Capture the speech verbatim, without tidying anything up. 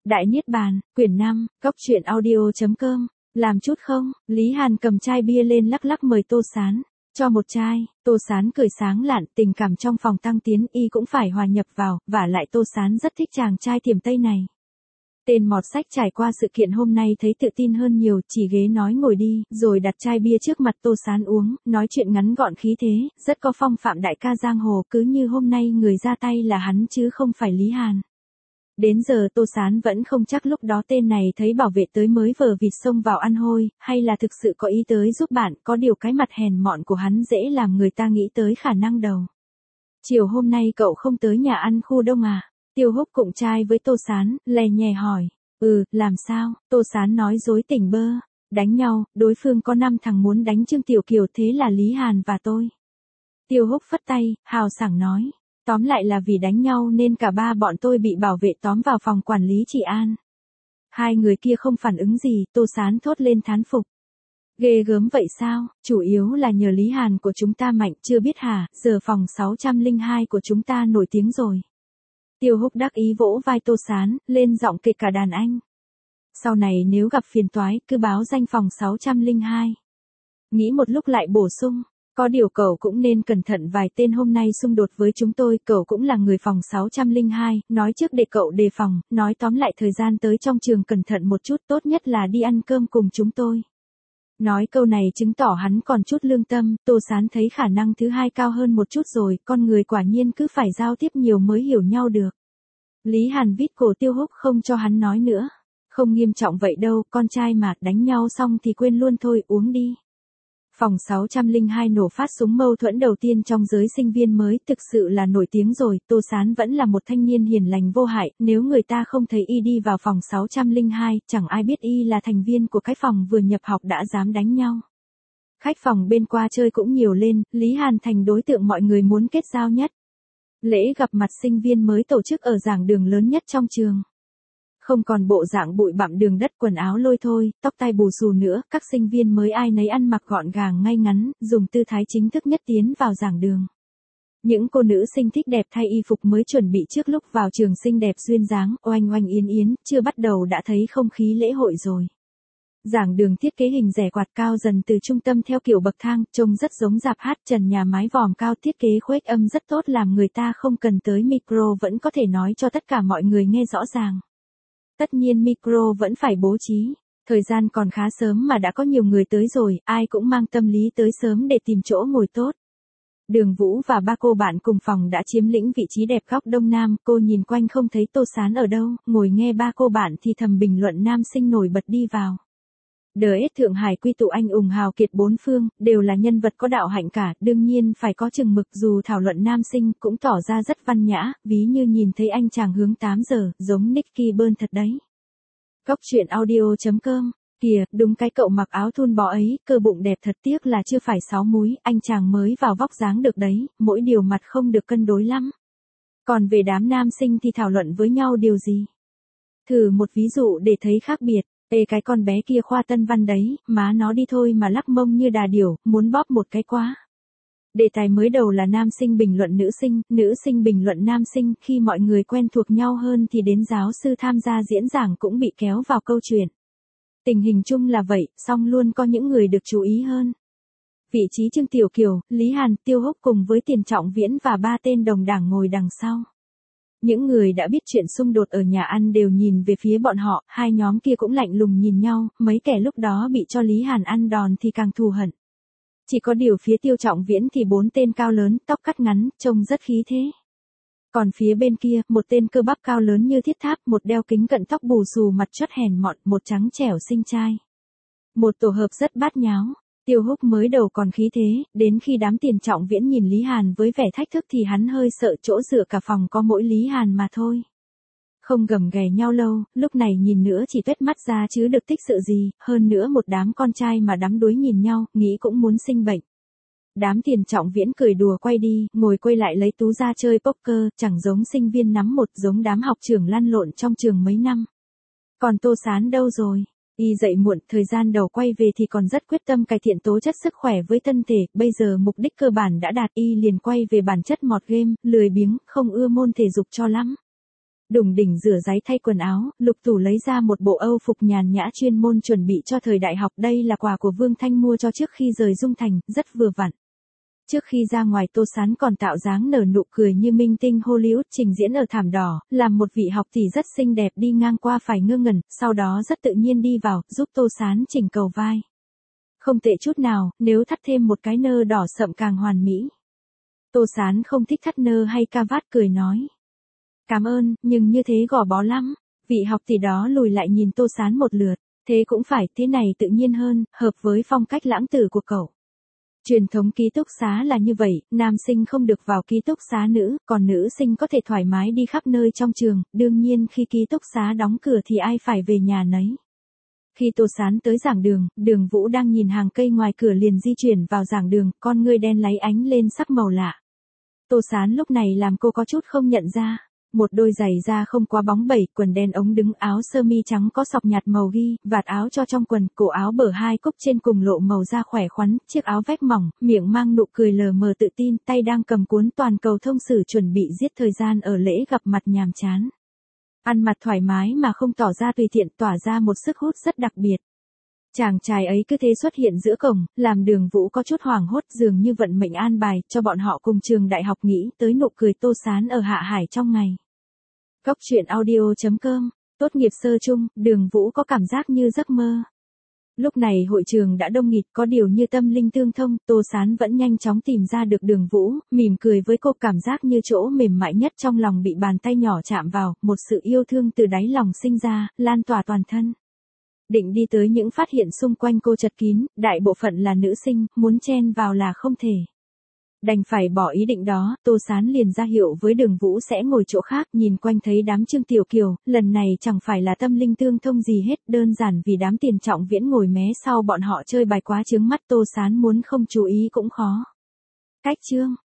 Đại Niết Bàn, quyển năm, góc truyện audio chấm com, làm chút không? Lý Hàn cầm chai bia lên lắc lắc mời Tô Sán, cho một chai. Tô Sán cười sáng lạn, tình cảm trong phòng tăng tiến, y cũng phải hòa nhập vào, vả lại Tô Sán rất thích chàng trai tiềm tây này. Tên mọt sách trải qua sự kiện hôm nay thấy tự tin hơn nhiều, chỉ ghế nói ngồi đi, rồi đặt chai bia trước mặt Tô Sán uống, nói chuyện ngắn gọn khí thế, rất có phong phạm đại ca giang hồ, cứ như hôm nay người ra tay là hắn chứ không phải Lý Hàn. Đến giờ Tô Sán vẫn không chắc lúc đó tên này thấy bảo vệ tới mới vờ vịt xông vào ăn hôi, hay là thực sự có ý tới giúp bạn, có điều cái mặt hèn mọn của hắn dễ làm người ta nghĩ tới khả năng đầu. Chiều hôm nay cậu không tới nhà ăn khu đông à? Tiêu Húc cụng chai với Tô Sán, lè nhè hỏi. Ừ, làm sao? Tô Sán nói dối tỉnh bơ. Đánh nhau, đối phương có năm thằng muốn đánh Trương Tiểu Kiều, thế là Lý Hàn và tôi. Tiêu Húc phất tay, hào sảng nói. Tóm lại là vì đánh nhau nên cả ba bọn tôi bị bảo vệ tóm vào phòng quản lý trị an. Hai người kia không phản ứng gì, Tô Sán thốt lên thán phục. Ghê gớm vậy sao? Chủ yếu là nhờ Lý Hàn của chúng ta mạnh, chưa biết hả, giờ phòng sáu không hai của chúng ta nổi tiếng rồi. Tiêu Húc đắc ý vỗ vai Tô Sán, lên giọng kịch cả đàn anh. Sau này nếu gặp phiền toái, cứ báo danh phòng sáu không hai. Nghĩ một lúc lại bổ sung. Có điều cậu cũng nên cẩn thận, vài tên hôm nay xung đột với chúng tôi, cậu cũng là người phòng sáu không hai, nói trước để cậu đề phòng, nói tóm lại thời gian tới trong trường cẩn thận một chút, tốt nhất là đi ăn cơm cùng chúng tôi. Nói câu này chứng tỏ hắn còn chút lương tâm, Tô Sán thấy khả năng thứ hai cao hơn một chút rồi, con người quả nhiên cứ phải giao tiếp nhiều mới hiểu nhau được. Lý Hàn vít cổ Tiêu Húc không cho hắn nói nữa. Không nghiêm trọng vậy đâu, con trai mà, đánh nhau xong thì quên luôn thôi, uống đi. Phòng sáu không hai nổ phát súng mâu thuẫn đầu tiên trong giới sinh viên mới, thực sự là nổi tiếng rồi, Tô Sán vẫn là một thanh niên hiền lành vô hại, nếu người ta không thấy y đi vào phòng sáu không hai, chẳng ai biết y là thành viên của cái phòng vừa nhập học đã dám đánh nhau. Khách phòng bên qua chơi cũng nhiều lên, Lý Hàn thành đối tượng mọi người muốn kết giao nhất. Lễ gặp mặt sinh viên mới tổ chức ở giảng đường lớn nhất trong trường. Không còn bộ dạng bụi bặm đường đất, quần áo lôi thôi, tóc tai bù xù nữa, các sinh viên mới ai nấy ăn mặc gọn gàng ngay ngắn, dùng tư thái chính thức nhất tiến vào giảng đường. Những cô nữ sinh thích đẹp thay y phục mới chuẩn bị trước lúc vào trường xinh đẹp duyên dáng, oanh oanh yến yến, chưa bắt đầu đã thấy không khí lễ hội rồi. Giảng đường thiết kế hình rẻ quạt cao dần từ trung tâm theo kiểu bậc thang, trông rất giống rạp hát, trần nhà mái vòm cao, thiết kế khuếch âm rất tốt, làm người ta không cần tới micro vẫn có thể nói cho tất cả mọi người nghe rõ ràng. Tất nhiên micro vẫn phải bố trí. Thời gian còn khá sớm mà đã có nhiều người tới rồi, ai cũng mang tâm lý tới sớm để tìm chỗ ngồi tốt. Đường Vũ và ba cô bạn cùng phòng đã chiếm lĩnh vị trí đẹp góc đông nam, cô nhìn quanh không thấy Tô Sán ở đâu, ngồi nghe ba cô bạn thì thầm bình luận nam sinh nổi bật đi vào. Đờ ết Thượng Hải quy tụ anh ùng hào kiệt bốn phương, đều là nhân vật có đạo hạnh cả, đương nhiên phải có chừng mực, dù thảo luận nam sinh cũng tỏ ra rất văn nhã, ví như nhìn thấy anh chàng hướng tám giờ, giống Nicky Bơn thật đấy. Góc truyện audio chấm com, kìa, đúng cái cậu mặc áo thun bó ấy, cơ bụng đẹp thật, tiếc là chưa phải sáu múi, anh chàng mới vào vóc dáng được đấy, mỗi điều mặt không được cân đối lắm. Còn về đám nam sinh thì thảo luận với nhau điều gì? Thử một ví dụ để thấy khác biệt. Ê cái con bé kia khoa tân văn đấy, má nó đi thôi mà lắc mông như đà điểu, muốn bóp một cái quá. Đề tài mới đầu là nam sinh bình luận nữ sinh, nữ sinh bình luận nam sinh, khi mọi người quen thuộc nhau hơn thì đến giáo sư tham gia diễn giảng cũng bị kéo vào câu chuyện. Tình hình chung là vậy, song luôn có những người được chú ý hơn. Vị trí Trương Tiểu Kiều, Lý Hàn, Tiêu Húc cùng với Tiền Trọng Viễn và ba tên đồng đảng ngồi đằng sau. Những người đã biết chuyện xung đột ở nhà ăn đều nhìn về phía bọn họ, hai nhóm kia cũng lạnh lùng nhìn nhau, mấy kẻ lúc đó bị cho Lý Hàn ăn đòn thì càng thù hận. Chỉ có điều phía Tiêu Trọng Viễn thì bốn tên cao lớn, tóc cắt ngắn, trông rất khí thế. Còn phía bên kia, một tên cơ bắp cao lớn như thiết tháp, một đeo kính cận, tóc bù xù, mặt chót hèn mọn, một trắng trẻo xinh trai. Một tổ hợp rất bát nháo. Tiêu Húc mới đầu còn khí thế, đến khi đám Tiền Trọng Viễn nhìn Lý Hàn với vẻ thách thức thì hắn hơi sợ, chỗ dựa cả phòng có mỗi Lý Hàn mà thôi. Không gầm ghè nhau lâu, lúc này nhìn nữa chỉ tuét mắt ra chứ được tích sự gì, hơn nữa một đám con trai mà đắm đuối nhìn nhau, nghĩ cũng muốn sinh bệnh. Đám Tiền Trọng Viễn cười đùa quay đi, ngồi quay lại lấy tú ra chơi poker, chẳng giống sinh viên nắm một, giống đám học trưởng lăn lộn trong trường mấy năm. Còn Tô Sán đâu rồi? Y dậy muộn, thời gian đầu quay về thì còn rất quyết tâm cải thiện tố chất sức khỏe với thân thể, bây giờ mục đích cơ bản đã đạt, y liền quay về bản chất mọt game, lười biếng, không ưa môn thể dục cho lắm. Đùng đỉnh rửa ráy thay quần áo, Lục Tủ lấy ra một bộ Âu phục nhàn nhã chuyên môn chuẩn bị cho thời đại học, đây là quà của Vương Thanh mua cho trước khi rời Dung Thành, rất vừa vặn. Trước khi ra ngoài Tô Sán còn tạo dáng nở nụ cười như minh tinh Hollywood trình diễn ở thảm đỏ, làm một vị học tỷ rất xinh đẹp đi ngang qua phải ngơ ngẩn, sau đó rất tự nhiên đi vào, giúp Tô Sán chỉnh cầu vai. Không tệ chút nào, nếu thắt thêm một cái nơ đỏ sậm càng hoàn mỹ. Tô Sán không thích thắt nơ hay ca vát cười nói. Cảm ơn, nhưng như thế gò bó lắm. Vị học tỷ đó lùi lại nhìn Tô Sán một lượt. Thế cũng phải, thế này tự nhiên hơn, hợp với phong cách lãng tử của cậu. Truyền thống ký túc xá là như vậy, nam sinh không được vào ký túc xá nữ, còn nữ sinh có thể thoải mái đi khắp nơi trong trường, đương nhiên khi ký túc xá đóng cửa thì ai phải về nhà nấy. Khi Tô Sán tới giảng đường, Đường Vũ đang nhìn hàng cây ngoài cửa liền di chuyển vào giảng đường, con ngươi đen láy ánh lên sắc màu lạ. Tô Sán lúc này làm cô có chút không nhận ra. Một đôi giày da không quá bóng bẩy, quần đen ống đứng, áo sơ mi trắng có sọc nhạt màu ghi, vạt áo cho trong quần, cổ áo bở hai cúc trên cùng lộ màu da khỏe khoắn, chiếc áo vét mỏng, miệng mang nụ cười lờ mờ tự tin, tay đang cầm cuốn toàn cầu thông sử chuẩn bị giết thời gian ở lễ gặp mặt nhàm chán. Ăn mặc thoải mái mà không tỏ ra tùy tiện, tỏa ra một sức hút rất đặc biệt. Chàng trai ấy cứ thế xuất hiện giữa cổng, làm Đường Vũ có chút hoảng hốt, dường như vận mệnh an bài cho bọn họ cùng trường đại học, nghĩ tới nụ cười Tô Sán ở Hạ Hải trong ngày. Cốc truyện audio chấm com, tốt nghiệp sơ chung, Đường Vũ có cảm giác như giấc mơ. Lúc này hội trường đã đông nghịt, có điều như tâm linh tương thông, Tô Sán vẫn nhanh chóng tìm ra được Đường Vũ, mỉm cười với cô, cảm giác như chỗ mềm mại nhất trong lòng bị bàn tay nhỏ chạm vào, một sự yêu thương từ đáy lòng sinh ra, lan tỏa toàn thân. Định đi tới những phát hiện xung quanh cô chật kín, đại bộ phận là nữ sinh, muốn chen vào là không thể. Đành phải bỏ ý định đó, Tô Sán liền ra hiệu với Đường Vũ sẽ ngồi chỗ khác, nhìn quanh thấy đám Trương Tiểu Kiều, lần này chẳng phải là tâm linh tương thông gì hết, đơn giản vì đám Tiền Trọng Viễn ngồi mé sau bọn họ chơi bài quá chướng mắt, Tô Sán muốn không chú ý cũng khó. Cách chương